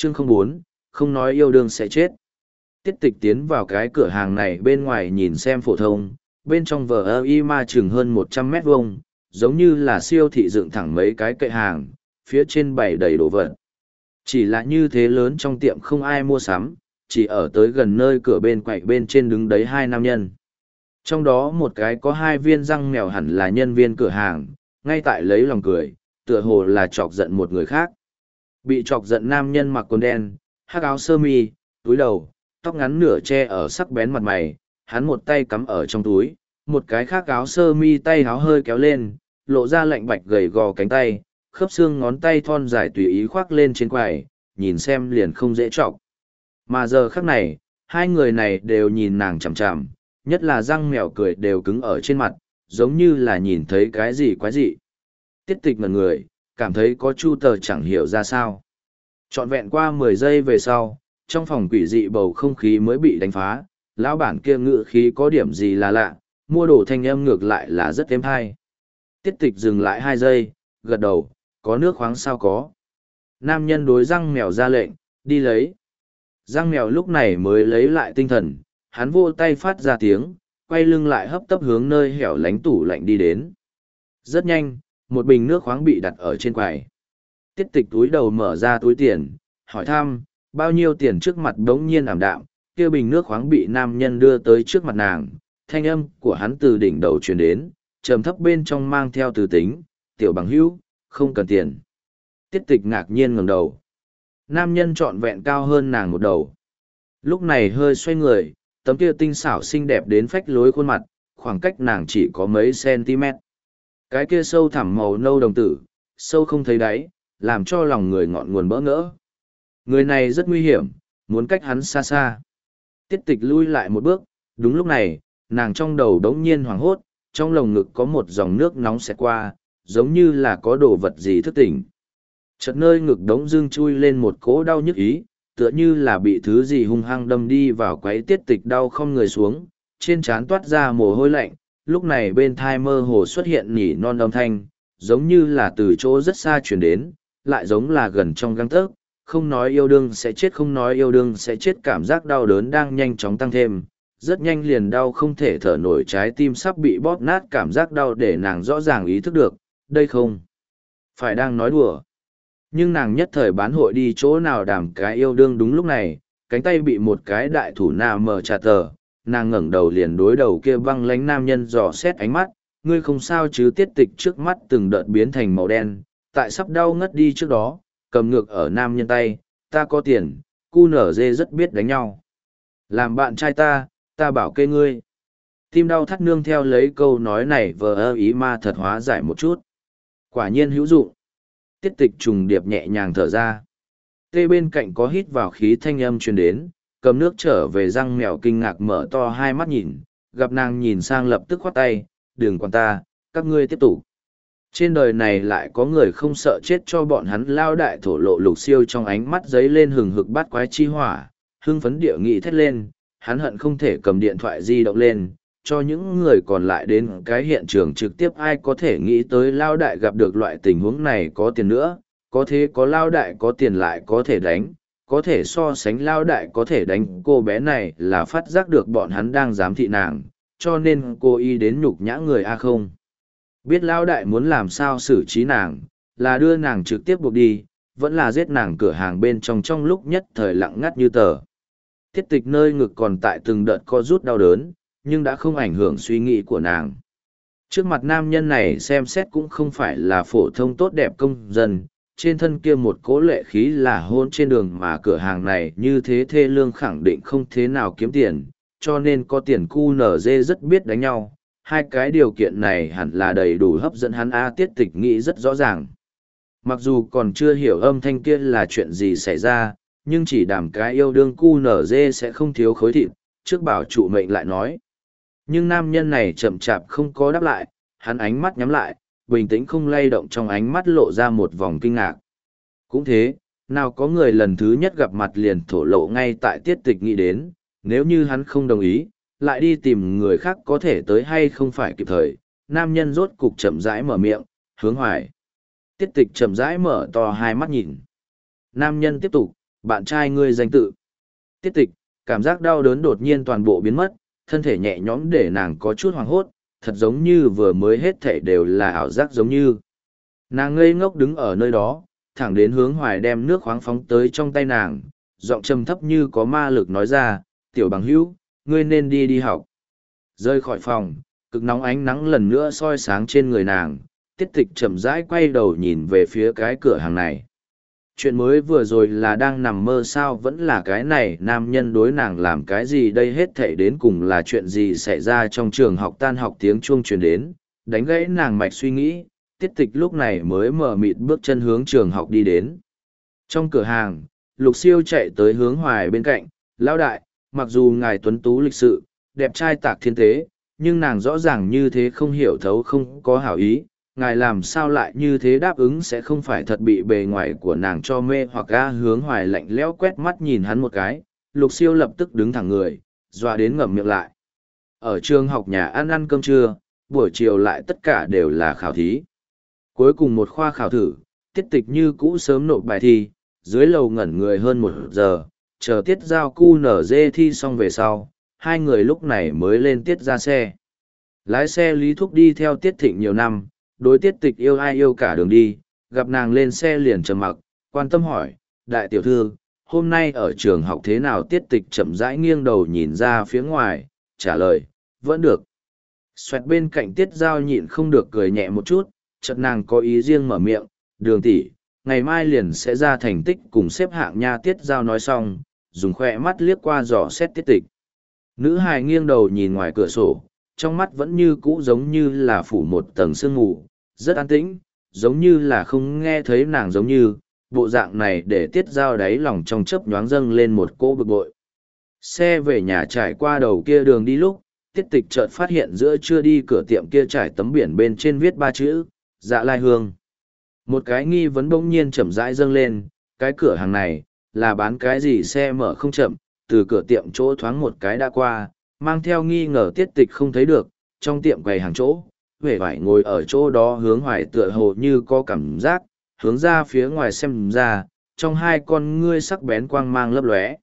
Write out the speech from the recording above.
Chương 04, không nói yêu đương sẽ chết. Tiết tịch tiến vào cái cửa hàng này bên ngoài nhìn xem phổ thông, bên trong vờ ơ y ma chừng hơn 100 mét vuông, giống như là siêu thị dựng thẳng mấy cái kệ hàng, phía trên bày đầy đồ vật. Chỉ là như thế lớn trong tiệm không ai mua sắm, chỉ ở tới gần nơi cửa bên quậy bên trên đứng đấy hai nam nhân. Trong đó một cái có hai viên răng mèo hẳn là nhân viên cửa hàng, ngay tại lấy lòng cười, tựa hồ là chọc giận một người khác. Bị chọc giận nam nhân mặc quần đen, hắc áo sơ mi, túi đầu, tóc ngắn nửa che ở sắc bén mặt mày, hắn một tay cắm ở trong túi, một cái khác áo sơ mi tay áo hơi kéo lên, lộ ra lạnh bạch gầy gò cánh tay, khớp xương ngón tay thon dài tùy ý khoác lên trên quầy, nhìn xem liền không dễ chọc. Mà giờ khắc này, hai người này đều nhìn nàng chằm chằm, nhất là răng mèo cười đều cứng ở trên mặt, giống như là nhìn thấy cái gì quái dị. Tiết tịch ngẩn người, cảm thấy có chu tờ chẳng hiểu ra sao. Trọn vẹn qua 10 giây về sau, trong phòng quỷ dị bầu không khí mới bị đánh phá, lão bản kia ngự khí có điểm gì là lạ, mua đồ thanh âm ngược lại là rất êm hay. Tiết tịch dừng lại 2 giây, gật đầu, có nước khoáng sao có. Nam nhân đối răng mèo ra lệnh, đi lấy. Răng mèo lúc này mới lấy lại tinh thần, hắn vô tay phát ra tiếng, quay lưng lại hấp tấp hướng nơi hẻo lánh tủ lạnh đi đến. Rất nhanh, một bình nước khoáng bị đặt ở trên quầy. Tiết tịch túi đầu mở ra túi tiền, hỏi thăm, bao nhiêu tiền trước mặt đống nhiên ảm đạm, kia bình nước khoáng bị nam nhân đưa tới trước mặt nàng, thanh âm của hắn từ đỉnh đầu truyền đến, trầm thấp bên trong mang theo từ tính, tiểu bằng hữu, không cần tiền. Tiết tịch ngạc nhiên ngẩng đầu. Nam nhân trọn vẹn cao hơn nàng một đầu. Lúc này hơi xoay người, tấm kia tinh xảo xinh đẹp đến phách lối khuôn mặt, khoảng cách nàng chỉ có mấy cm. Cái kia sâu thẳm màu nâu đồng tử, sâu không thấy đáy, làm cho lòng người ngọn nguồn bỡ ngỡ. Người này rất nguy hiểm, muốn cách hắn xa xa. Tiết tịch lui lại một bước, đúng lúc này, nàng trong đầu đống nhiên hoảng hốt, trong lồng ngực có một dòng nước nóng xẹt qua, giống như là có đồ vật gì thức tỉnh. Chợt nơi ngực đống dưng chui lên một cỗ đau nhức ý, tựa như là bị thứ gì hung hăng đâm đi vào quấy tiết tịch đau không người xuống, trên trán toát ra mồ hôi lạnh, lúc này bên thai mơ hồ xuất hiện nỉ non âm thanh, giống như là từ chỗ rất xa chuyển đến, lại giống là gần trong găng tấc, không nói yêu đương sẽ chết không nói yêu đương sẽ chết cảm giác đau đớn đang nhanh chóng tăng thêm, rất nhanh liền đau không thể thở nổi trái tim sắp bị bóp nát cảm giác đau để nàng rõ ràng ý thức được, đây không phải đang nói đùa. Nhưng nàng nhất thời bán hội đi chỗ nào đàm cái yêu đương đúng lúc này, cánh tay bị một cái đại thủ nà mở chặt tờ, nàng ngẩng đầu liền đối đầu kia băng lánh nam nhân dò xét ánh mắt, ngươi không sao chứ tiết tịch trước mắt từng đợt biến thành màu đen, tại sắp đau ngất đi trước đó, cầm ngược ở nam nhân tay, ta có tiền, cu nở dê rất biết đánh nhau. Làm bạn trai ta bảo kê ngươi. Tim đau thắt nương theo lấy câu nói này vờ ơ ý ma thật hóa giải một chút. Quả nhiên hữu dụng. Tiết tịch trùng điệp nhẹ nhàng thở ra. Tê bên cạnh có hít vào khí thanh âm truyền đến, cầm nước trở về răng mèo kinh ngạc mở to hai mắt nhìn, gặp nàng nhìn sang lập tức khoát tay, đừng quản ta, các ngươi tiếp tục. Trên đời này lại có người không sợ chết cho bọn hắn lao đại thổ lộ lục siêu trong ánh mắt giấy lên hừng hực bát quái chi hỏa, hưng phấn địa nghị thét lên, hắn hận không thể cầm điện thoại di động lên, cho những người còn lại đến cái hiện trường trực tiếp ai có thể nghĩ tới lao đại gặp được loại tình huống này có tiền nữa, có thế có lao đại có tiền lại có thể đánh, có thể so sánh lao đại có thể đánh cô bé này là phát giác được bọn hắn đang giám thị nàng, cho nên cô y đến nhục nhã người A không. Biết lao đại muốn làm sao xử trí nàng, là đưa nàng trực tiếp buộc đi, vẫn là giết nàng cửa hàng bên trong lúc nhất thời lặng ngắt như tờ. Tiết tịch nơi ngực còn tại từng đợt co rút đau đớn, nhưng đã không ảnh hưởng suy nghĩ của nàng. Trước mặt nam nhân này xem xét cũng không phải là phổ thông tốt đẹp công dân, trên thân kia một cỗ lệ khí là hôn trên đường mà cửa hàng này như thế thê lương khẳng định không thế nào kiếm tiền, cho nên có tiền cu nở dê rất biết đánh nhau. Hai cái điều kiện này hẳn là đầy đủ hấp dẫn hắn A tiết tịch nghĩ rất rõ ràng. Mặc dù còn chưa hiểu âm thanh kia là chuyện gì xảy ra, nhưng chỉ đảm cái yêu đương cu nở dê sẽ không thiếu khối thịt, trước bảo trụ mệnh lại nói. Nhưng nam nhân này chậm chạp không có đáp lại, hắn ánh mắt nhắm lại, bình tĩnh không lay động trong ánh mắt lộ ra một vòng kinh ngạc. Cũng thế, nào có người lần thứ nhất gặp mặt liền thổ lộ ngay tại tiết tịch nghĩ đến, nếu như hắn không đồng ý, lại đi tìm người khác có thể tới hay không phải kịp thời, nam nhân rốt cục chậm rãi mở miệng, hướng hoài. Tiết tịch chậm rãi mở to hai mắt nhìn. Nam nhân tiếp tục, Bạn trai ngươi danh tự. Tiết tịch, cảm giác đau đớn đột nhiên toàn bộ biến mất, thân thể nhẹ nhõm để nàng có chút hoảng hốt, thật giống như vừa mới hết thảy đều là ảo giác giống như. Nàng ngây ngốc đứng ở nơi đó, thẳng đến hướng Hoài đem nước khoáng phóng tới trong tay nàng, giọng trầm thấp như có ma lực nói ra, tiểu bằng hữu, ngươi nên đi đi học. Rơi khỏi phòng, cực nóng ánh nắng lần nữa soi sáng trên người nàng, tiết tịch chậm rãi quay đầu nhìn về phía cái cửa hàng này. Chuyện mới vừa rồi là đang nằm mơ sao, vẫn là cái này nam nhân đối nàng làm cái gì đây, hết thảy đến cùng là chuyện gì xảy ra. Trong trường học tan học tiếng chuông truyền đến, đánh gãy nàng mạch suy nghĩ, tiết tịch lúc này mới mờ mịt bước chân hướng trường học đi đến. Trong cửa hàng, Lục Siêu chạy tới hướng Hoài bên cạnh, lão đại, mặc dù ngài tuấn tú lịch sự, đẹp trai tạc thiên tế, nhưng nàng rõ ràng như thế không hiểu thấu không có hảo ý, ngài làm sao lại như thế, đáp ứng sẽ không phải thật bị bề ngoài của nàng cho mê hoặc ga. Hướng Hoài lạnh lẽo quét mắt nhìn hắn một cái, Lục Siêu lập tức đứng thẳng người, dọa đến ngậm miệng lại. Ở trường học nhà ăn cơm trưa, buổi chiều lại tất cả đều là khảo thí. Cuối cùng một khoa khảo thử, tiết tịch như cũ sớm nộp bài thi, dưới lầu ngẩn người hơn 1 giờ, chờ tiết giao QNZ thi xong về sau, hai người lúc này mới lên tiết ra xe. Lái xe Lý Thúc đi theo Tiết Thịnh nhiều năm, đối tiết tịch yêu ai yêu cả đường đi, gặp nàng lên xe liền trầm mặc, quan tâm hỏi, đại tiểu thư, hôm nay ở trường học thế nào? Tiết tịch chậm rãi nghiêng đầu nhìn ra phía ngoài, trả lời, vẫn được. Xoẹt bên cạnh tiết giao nhịn không được cười nhẹ một chút, chợt nàng có ý riêng mở miệng, đường tỷ, ngày mai liền sẽ ra thành tích cùng xếp hạng nha. Tiết giao nói xong, dùng khoe mắt liếc qua dò xét tiết tịch. Nữ hài nghiêng đầu nhìn ngoài cửa sổ, trong mắt vẫn như cũ giống như là phủ một tầng sương mù, rất an tĩnh, giống như là không nghe thấy nàng, giống như, bộ dạng này để tiết giao đáy lòng trong chớp nhoáng dâng lên một cỗ bực bội. Xe về nhà trải qua đầu kia đường đi lúc, tiết tịch chợt phát hiện giữa trưa đi cửa tiệm kia trải tấm biển bên trên viết 3 chữ, Dạ Lai Hương. Một cái nghi vấn bỗng nhiên chậm rãi dâng lên, cái cửa hàng này, là bán cái gì? Xe mở không chậm, từ cửa tiệm chỗ thoáng một cái đã qua, mang theo nghi ngờ tiết tịch không thấy được, trong tiệm quầy hàng chỗ, huệ vải ngồi ở chỗ đó. Hướng Hoài tựa hồ như có cảm giác, hướng ra phía ngoài xem ra, trong hai con ngươi sắc bén quang mang lấp lóe.